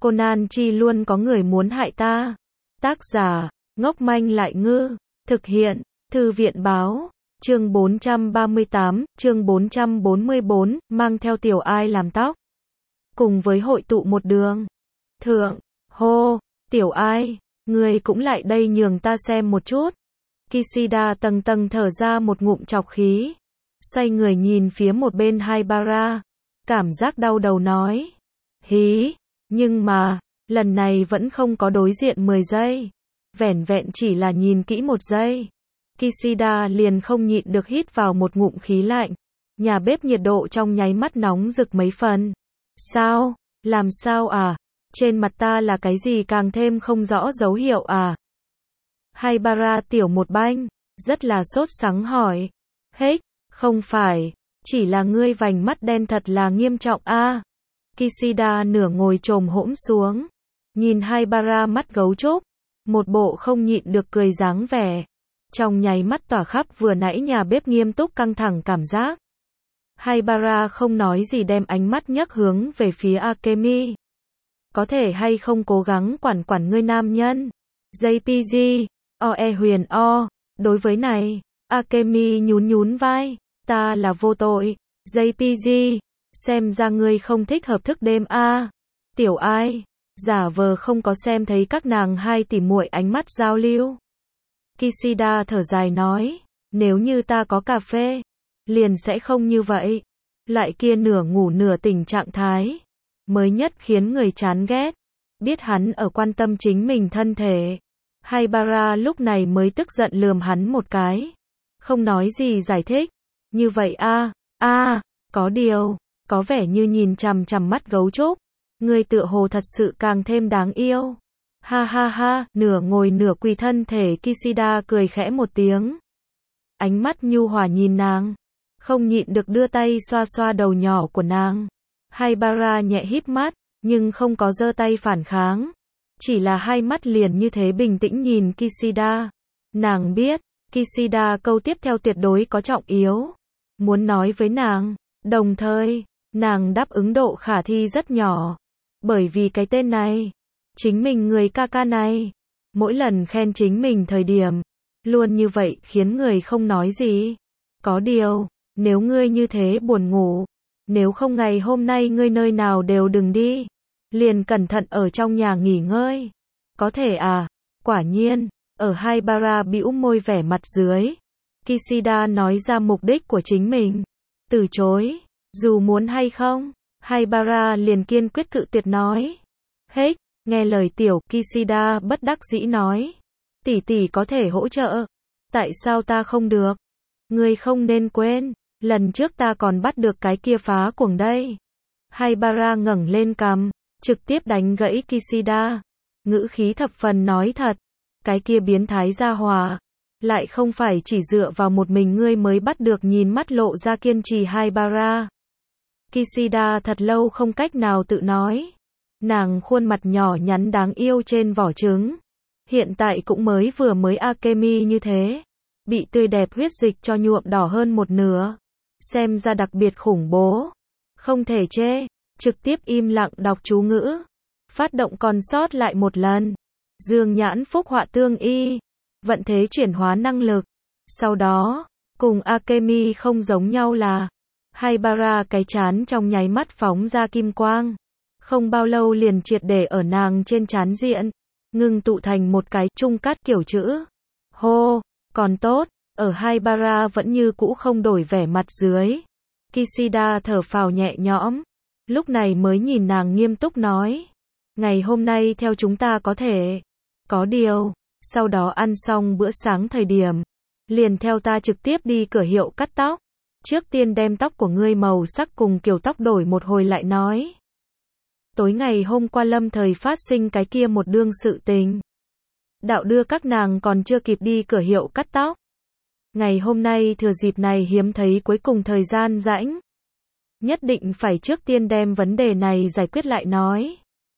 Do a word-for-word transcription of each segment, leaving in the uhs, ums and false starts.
Conan chi luôn có người muốn hại ta. Tác giả, ngốc manh lại ngư. Thực hiện, Thư viện báo. Chương bốn trăm ba mươi tám, chương bốn trăm bốn mươi bốn, mang theo Tiểu Ai làm tóc. Cùng với hội tụ một đường. Thượng, hô, Tiểu Ai, người cũng lại đây nhường ta xem một chút. Kishida tầng tầng thở ra một ngụm trọc khí. Xoay người nhìn phía một bên Haibara. Cảm giác đau đầu nói. Hí, nhưng mà, lần này vẫn không có đối diện mười giây. Vẻn vẹn chỉ là nhìn kỹ một giây. Kishida liền không nhịn được hít vào một ngụm khí lạnh. Nhà bếp nhiệt độ trong nháy mắt nóng rực mấy phần. Sao? Làm sao à? Trên mặt ta là cái gì càng thêm không rõ dấu hiệu à? Haibara tiểu một banh, rất là sốt sắng hỏi. Hếch, không phải, chỉ là ngươi vành mắt đen thật là nghiêm trọng a. À. Kishida nửa ngồi chồm hỗn xuống, nhìn Haibara mắt gấu trúc, một bộ không nhịn được cười dáng vẻ. Trong nháy mắt tỏa khắp vừa nãy nhà bếp nghiêm túc căng thẳng cảm giác. Haibara không nói gì đem ánh mắt nhấc hướng về phía Akemi. Có thể hay không cố gắng quản quản ngươi nam nhân? gi pê giê, oe huyền o, đối với này, Akemi nhún nhún vai, ta là vô tội, gi pê giê, xem ra ngươi không thích hợp thức đêm a. À. Tiểu Ai, giả vờ không có xem thấy các nàng hai tỉ muội ánh mắt giao lưu. Kishida thở dài nói, nếu như ta có cà phê, liền sẽ không như vậy. Lại kia nửa ngủ nửa tỉnh trạng thái, mới nhất khiến người chán ghét. Biết hắn ở quan tâm chính mình thân thể. Haibara lúc này mới tức giận lườm hắn một cái. Không nói gì giải thích. Như vậy a, a, có điều, có vẻ như nhìn chằm chằm mắt gấu trúc. Người tựa hồ thật sự càng thêm đáng yêu. Ha ha ha, nửa ngồi nửa quỳ thân thể Kishida cười khẽ một tiếng. Ánh mắt nhu hòa nhìn nàng. Không nhịn được đưa tay xoa xoa đầu nhỏ của nàng. Haibara nhẹ híp mắt, nhưng không có giơ tay phản kháng. Chỉ là hai mắt liền như thế bình tĩnh nhìn Kishida. Nàng biết, Kishida câu tiếp theo tuyệt đối có trọng yếu. Muốn nói với nàng, đồng thời, nàng đáp ứng độ khả thi rất nhỏ. Bởi vì cái tên này, chính mình người ca ca này, mỗi lần khen chính mình thời điểm, luôn như vậy khiến người không nói gì. Có điều, nếu ngươi như thế buồn ngủ, nếu không ngày hôm nay ngươi nơi nào đều đừng đi, liền cẩn thận ở trong nhà nghỉ ngơi. Có thể à? Quả nhiên, ở Haibara bĩu môi vẻ mặt dưới, Kishida nói ra mục đích của chính mình. Từ chối, dù muốn hay không, Haibara liền kiên quyết cự tuyệt nói. Hếch, nghe lời tiểu Kishida bất đắc dĩ nói. Tỷ tỷ có thể hỗ trợ. Tại sao ta không được? Ngươi không nên quên, lần trước ta còn bắt được cái kia phá cuồng đây. Haibara ngẩng lên cằm, trực tiếp đánh gãy Kishida. Ngữ khí thập phần nói thật. Cái kia biến thái gia hỏa, lại không phải chỉ dựa vào một mình ngươi mới bắt được, nhìn mắt lộ ra kiên trì Haibara. Kishida thật lâu không cách nào tự nói. Nàng khuôn mặt nhỏ nhắn đáng yêu trên vỏ trứng. Hiện tại cũng mới vừa mới Akemi như thế. Bị tươi đẹp huyết dịch cho nhuộm đỏ hơn một nửa. Xem ra đặc biệt khủng bố. Không thể chê. Trực tiếp im lặng đọc chú ngữ. Phát động còn sót lại một lần. Dương nhãn phúc họa tương y. Vận thế chuyển hóa năng lực. Sau đó, cùng Akemi không giống nhau là Haibara cái chán trong nháy mắt phóng ra kim quang. Không bao lâu liền triệt để ở nàng trên trán diện. Ngưng tụ thành một cái trung cắt kiểu chữ. Hô, còn tốt, ở Haibara vẫn như cũ không đổi vẻ mặt dưới. Kishida thở phào nhẹ nhõm. Lúc này mới nhìn nàng nghiêm túc nói. Ngày hôm nay theo chúng ta có thể. Có điều, sau đó ăn xong bữa sáng thời điểm. Liền theo ta trực tiếp đi cửa hiệu cắt tóc. Trước tiên đem tóc của ngươi màu sắc cùng kiểu tóc đổi một hồi lại nói. Tối ngày hôm qua lâm thời phát sinh cái kia một đương sự tình. Đạo đưa các nàng còn chưa kịp đi cửa hiệu cắt tóc. Ngày hôm nay thừa dịp này hiếm thấy cuối cùng thời gian rãnh. Nhất định phải trước tiên đem vấn đề này giải quyết lại nói.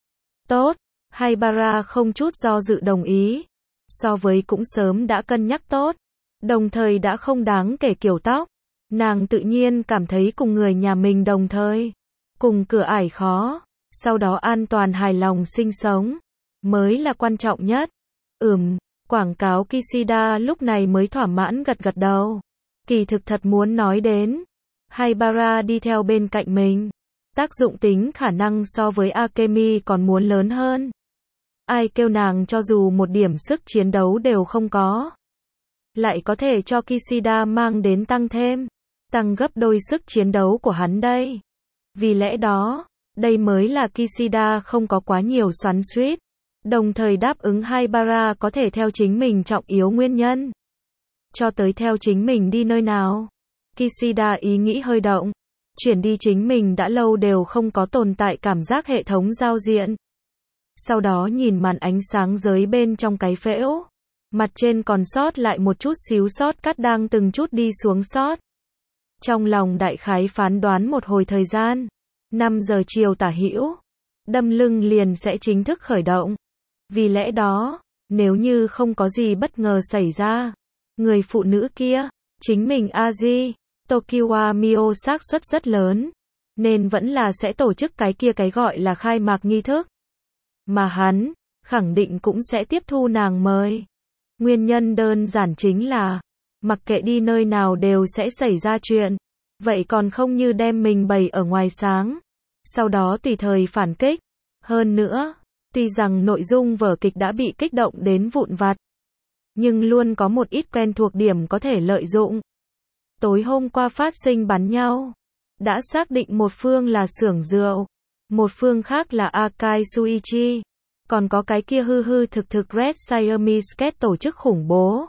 Tốt, Haibara không chút do dự đồng ý. So với cũng sớm đã cân nhắc tốt. Đồng thời đã không đáng kể kiểu tóc. Nàng tự nhiên cảm thấy cùng người nhà mình đồng thời. Cùng cửa ải khó. sau đó an toàn hài lòng sinh sống, mới là quan trọng nhất. Ừm, quảng cáo Kishida lúc này mới thỏa mãn gật gật đầu. Kỳ thực thật muốn nói đến, Haibara đi theo bên cạnh mình, tác dụng tính khả năng so với Akemi còn muốn lớn hơn. Ai kêu nàng cho dù một điểm sức chiến đấu đều không có, lại có thể cho Kishida mang đến tăng thêm, tăng gấp đôi sức chiến đấu của hắn đây. Vì lẽ đó, đây mới là Kishida không có quá nhiều xoắn xuýt, đồng thời đáp ứng Haibara có thể theo chính mình trọng yếu nguyên nhân. Cho tới theo chính mình đi nơi nào. Kishida ý nghĩ hơi động, chuyển đi chính mình đã lâu đều không có tồn tại cảm giác hệ thống giao diện. Sau đó nhìn màn ánh sáng giới bên trong cái phễu, mặt trên còn sót lại một chút xíu sót cắt đang từng chút đi xuống sót. Trong lòng đại khái phán đoán một hồi thời gian, năm giờ chiều tả hữu, đâm lưng liền sẽ chính thức khởi động. Vì lẽ đó, nếu như không có gì bất ngờ xảy ra, người phụ nữ kia, chính mình Aji, Tokiwa Mio xác suất rất lớn, nên vẫn là sẽ tổ chức cái kia cái gọi là khai mạc nghi thức. Mà hắn, khẳng định cũng sẽ tiếp thu nàng mời. Nguyên nhân đơn giản chính là, mặc kệ đi nơi nào đều sẽ xảy ra chuyện, vậy còn không như đem mình bày ở ngoài sáng, sau đó tùy thời phản kích. Hơn nữa, tuy rằng nội dung vở kịch đã bị kích động đến vụn vặt, nhưng luôn có một ít quen thuộc điểm có thể lợi dụng. Tối hôm qua phát sinh bắn nhau, đã xác định một phương là xưởng rượu, một phương khác là Akai Suichi, còn có cái kia hư hư thực thực Red Siamese Cat tổ chức khủng bố.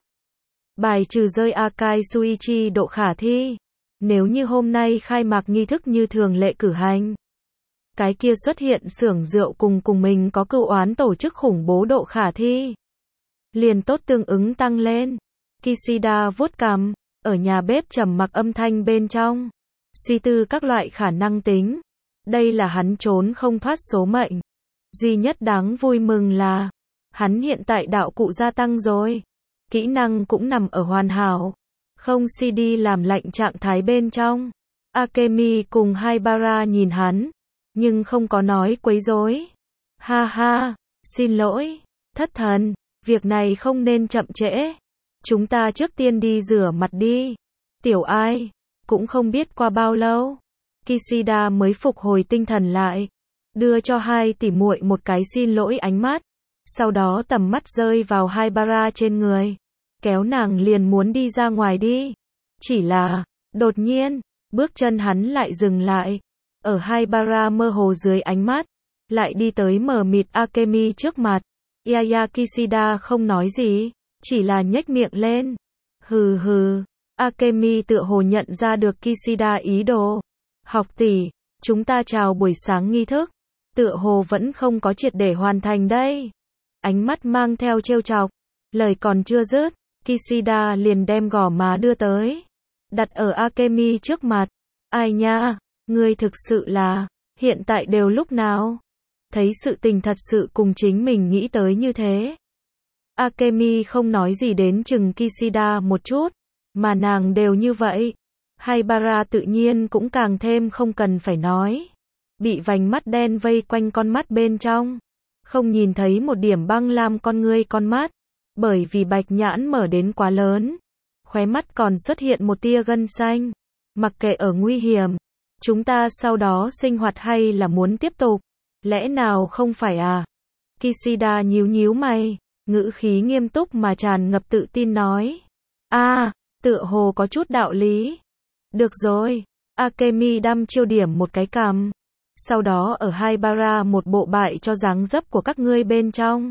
Bài trừ rơi Akai Suichi độ khả thi, nếu như hôm nay khai mạc nghi thức như thường lệ cử hành, cái kia xuất hiện xưởng rượu cùng cùng mình có cựu oán tổ chức khủng bố độ khả thi, liền tốt tương ứng tăng lên. Kishida vuốt cằm, ở nhà bếp trầm mặc âm thanh bên trong, suy tư các loại khả năng tính. Đây là hắn trốn không thoát số mệnh. Duy nhất đáng vui mừng là, hắn hiện tại đạo cụ gia tăng rồi. Kỹ năng cũng nằm ở hoàn hảo, không xê đê làm lạnh trạng thái bên trong. Akemi cùng Haibara nhìn hắn, nhưng không có nói quấy rối. Ha ha, xin lỗi, thất thần, việc này không nên chậm trễ. Chúng ta trước tiên đi rửa mặt đi. Tiểu Ai, cũng không biết qua bao lâu, Kishida mới phục hồi tinh thần lại, đưa cho hai tỷ muội một cái xin lỗi ánh mắt, sau đó tầm mắt rơi vào Haibara trên người, kéo nàng liền muốn đi ra ngoài đi. Chỉ là, đột nhiên, bước chân hắn lại dừng lại, ở Haibara mơ hồ dưới ánh mắt, lại đi tới mờ mịt Akemi trước mặt. Yaya Kishida không nói gì, chỉ là nhếch miệng lên. Hừ hừ, Akemi tựa hồ nhận ra được Kishida ý đồ. Học tỷ, chúng ta chào buổi sáng nghi thức, tựa hồ vẫn không có triệt để hoàn thành đây. Ánh mắt mang theo trêu chọc, lời còn chưa dứt, Kishida liền đem gò má đưa tới, đặt ở Akemi trước mặt. Ai nha, ngươi thực sự là, hiện tại đều lúc nào? Thấy sự tình thật sự cùng chính mình nghĩ tới như thế. Akemi không nói gì đến chừng Kishida một chút, mà nàng đều như vậy. Haibara tự nhiên cũng càng thêm không cần phải nói. Bị vành mắt đen vây quanh con mắt bên trong, không nhìn thấy một điểm băng lam con ngươi con mắt, bởi vì bạch nhãn mở đến quá lớn, khóe mắt còn xuất hiện một tia gân xanh. Mặc kệ ở nguy hiểm, chúng ta sau đó sinh hoạt hay là muốn tiếp tục, lẽ nào không phải à? Kishida nhíu nhíu mày, ngữ khí nghiêm túc mà tràn ngập tự tin nói. A, à, tựa hồ có chút đạo lý. Được rồi, Akemi đăm chiêu điểm một cái cằm, sau đó ở Haibara một bộ bại cho dáng dấp của các ngươi bên trong.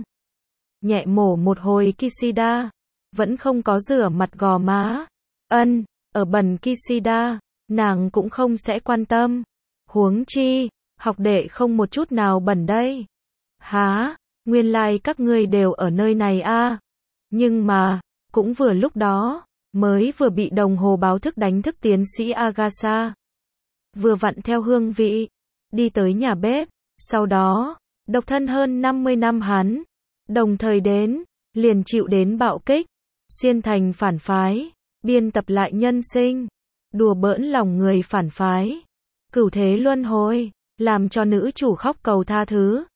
Nhẹ mổ một hồi Kishida, vẫn không có rửa mặt gò má. Ân, ở bẩn Kishida, nàng cũng không sẽ quan tâm. Huống chi, học đệ không một chút nào bẩn đây. Há, nguyên lai like các ngươi đều ở nơi này a. À. Nhưng mà, cũng vừa lúc đó, mới vừa bị đồng hồ báo thức đánh thức tiến sĩ Agasa. Vừa vặn theo hương vị, đi tới nhà bếp, sau đó, độc thân hơn năm mươi năm hắn, đồng thời đến, liền chịu đến bạo kích, xuyên thành phản phái, biên tập lại nhân sinh, đùa bỡn lòng người phản phái, cửu thế luân hồi. làm cho nữ chủ khóc cầu tha thứ.